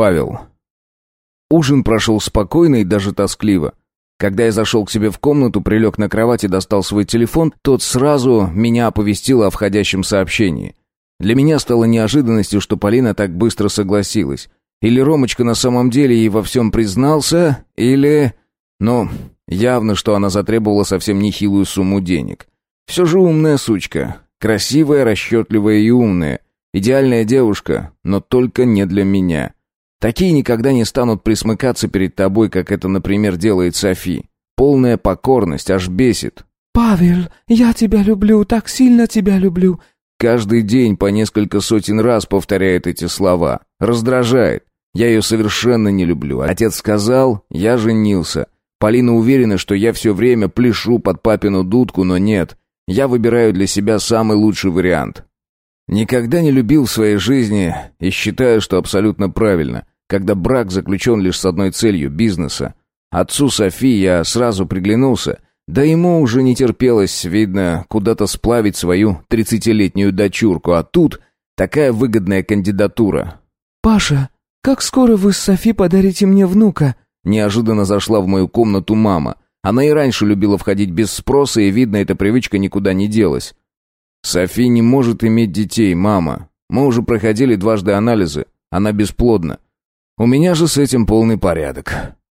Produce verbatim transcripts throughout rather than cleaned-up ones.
Павел. Ужин прошел спокойно и даже тоскливо. Когда я зашел к себе в комнату, прилег на кровать и достал свой телефон, тот сразу меня оповестил о входящем сообщении. Для меня стало неожиданностью, что Полина так быстро согласилась. Или Ромочка на самом деле ей во всем признался, или... Ну, явно, что она затребовала совсем нехилую сумму денег. Все же умная сучка. Красивая, расчетливая и умная. Идеальная девушка, но только не для меня. Такие никогда не станут присмыкаться перед тобой, как это, например, делает Софи. Полная покорность аж бесит. «Павел, я тебя люблю, так сильно тебя люблю». Каждый день по несколько сотен раз повторяет эти слова. Раздражает. Я ее совершенно не люблю. Отец сказал, я женился. Полина уверена, что я все время пляшу под папину дудку, но нет. Я выбираю для себя самый лучший вариант. Никогда не любил в своей жизни и считаю, что абсолютно правильно, когда брак заключен лишь с одной целью – бизнеса. Отцу Софи я сразу приглянулся, да ему уже не терпелось, видно, куда-то сплавить свою тридцатилетнюю дочурку, а тут такая выгодная кандидатура. «Паша, как скоро вы с Софи подарите мне внука?» Неожиданно зашла в мою комнату мама. Она и раньше любила входить без спроса, и, видно, эта привычка никуда не делась. «Софи не может иметь детей, мама. Мы уже проходили дважды анализы. Она бесплодна. У меня же с этим полный порядок».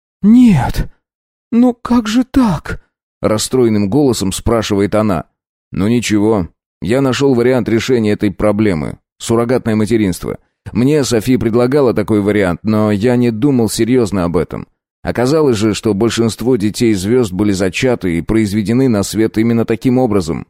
«Нет, ну как же так?» Расстроенным голосом спрашивает она. «Ну ничего, я нашел вариант решения этой проблемы. Суррогатное материнство. Мне Софи предлагала такой вариант, но я не думал серьезно об этом. Оказалось же, что большинство детей звезд были зачаты и произведены на свет именно таким образом».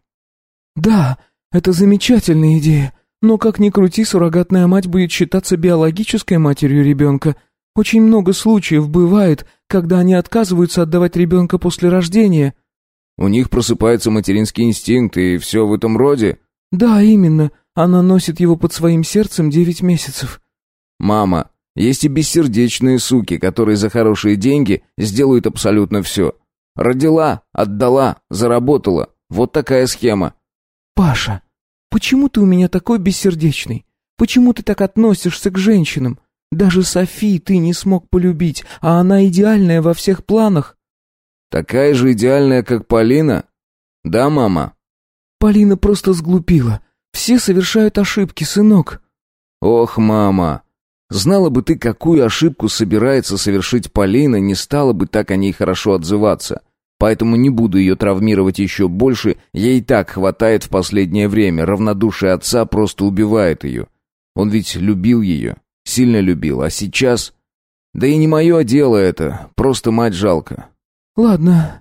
«Да, это замечательная идея, но как ни крути, суррогатная мать будет считаться биологической матерью ребенка. Очень много случаев бывает, когда они отказываются отдавать ребенка после рождения». «У них просыпается материнский инстинкт и все в этом роде?» «Да, именно. Она носит его под своим сердцем девять месяцев». «Мама, есть и бессердечные суки, которые за хорошие деньги сделают абсолютно все. Родила, отдала, заработала. Вот такая схема». «Паша, почему ты у меня такой бессердечный? Почему ты так относишься к женщинам? Даже Софи ты не смог полюбить, а она идеальная во всех планах». «Такая же идеальная, как Полина? Да, мама?» «Полина просто сглупила. Все совершают ошибки, сынок». «Ох, мама, знала бы ты, какую ошибку собирается совершить Полина, не стала бы так о ней хорошо отзываться. Поэтому не буду ее травмировать еще больше, ей и так хватает в последнее время, равнодушие отца просто убивает ее. Он ведь любил ее, сильно любил, а сейчас... Да и не мое дело это, просто мать жалко». «Ладно,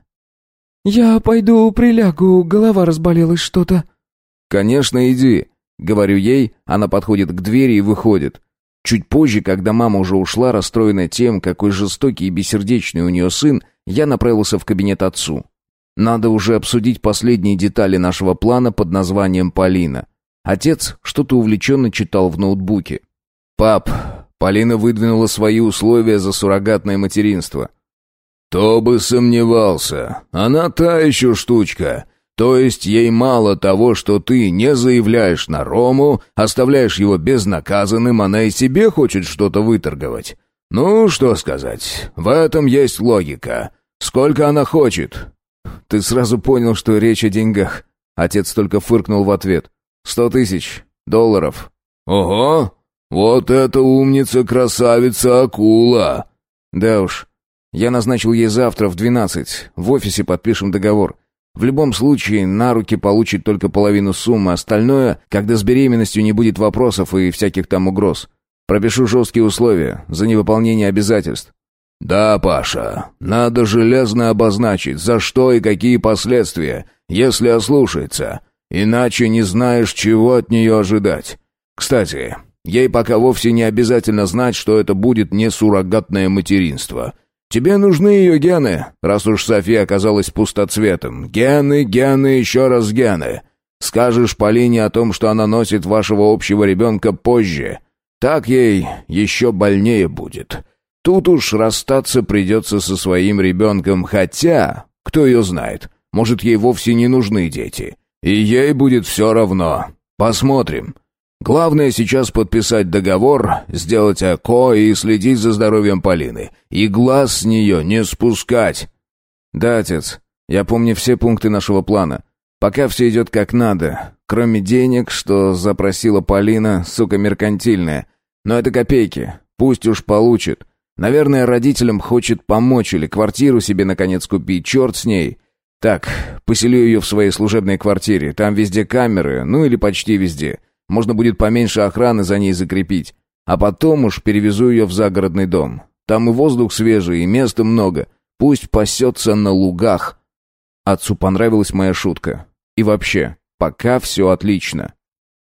я пойду прилягу, голова разболелась что-то». «Конечно, иди», — говорю ей, она подходит к двери и выходит. Чуть позже, когда мама уже ушла, расстроенная тем, какой жестокий и бессердечный у нее сын, я направился в кабинет отцу. Надо уже обсудить последние детали нашего плана под названием «Полина». Отец что-то увлеченно читал в ноутбуке. «Пап, Полина выдвинула свои условия за суррогатное материнство». «Кто бы сомневался. Она та еще штучка. То есть ей мало того, что ты не заявляешь на Рому, оставляешь его безнаказанным, она и себе хочет что-то выторговать. Ну, что сказать, в этом есть логика. Сколько она хочет?» «Ты сразу понял, что речь о деньгах». Отец только фыркнул в ответ. «Сто тысяч долларов». «Ого, вот это умница-красавица-акула». «Да уж, я назначил ей завтра в двенадцать, в офисе подпишем договор. В любом случае, на руки получит только половину суммы, остальное, когда с беременностью не будет вопросов и всяких там угроз. Пропишу жесткие условия за невыполнение обязательств». «Да, Паша, надо железно обозначить, за что и какие последствия, если ослушается, иначе не знаешь, чего от нее ожидать. Кстати, ей пока вовсе не обязательно знать, что это будет не суррогатное материнство. Тебе нужны ее гены, раз уж София оказалась пустоцветом. Гены, гены, еще раз гены. Скажешь Полине о том, что она носит вашего общего ребенка позже. Так ей еще больнее будет. Тут уж расстаться придется со своим ребенком, хотя, кто ее знает, может, ей вовсе не нужны дети. И ей будет все равно. Посмотрим. Главное сейчас подписать договор, сделать ЭКО и следить за здоровьем Полины. И глаз с нее не спускать». «Да, отец, я помню все пункты нашего плана. Пока все идет как надо, кроме денег, что запросила Полина, сука меркантильная. Но это копейки, пусть уж получит. Наверное, родителям хочет помочь или квартиру себе наконец купить, черт с ней. Так, поселю ее в своей служебной квартире, там везде камеры, ну или почти везде. Можно будет поменьше охраны за ней закрепить. А потом уж перевезу ее в загородный дом. Там и воздух свежий, и места много. Пусть пасется на лугах». Отцу понравилась моя шутка. И вообще, пока все отлично.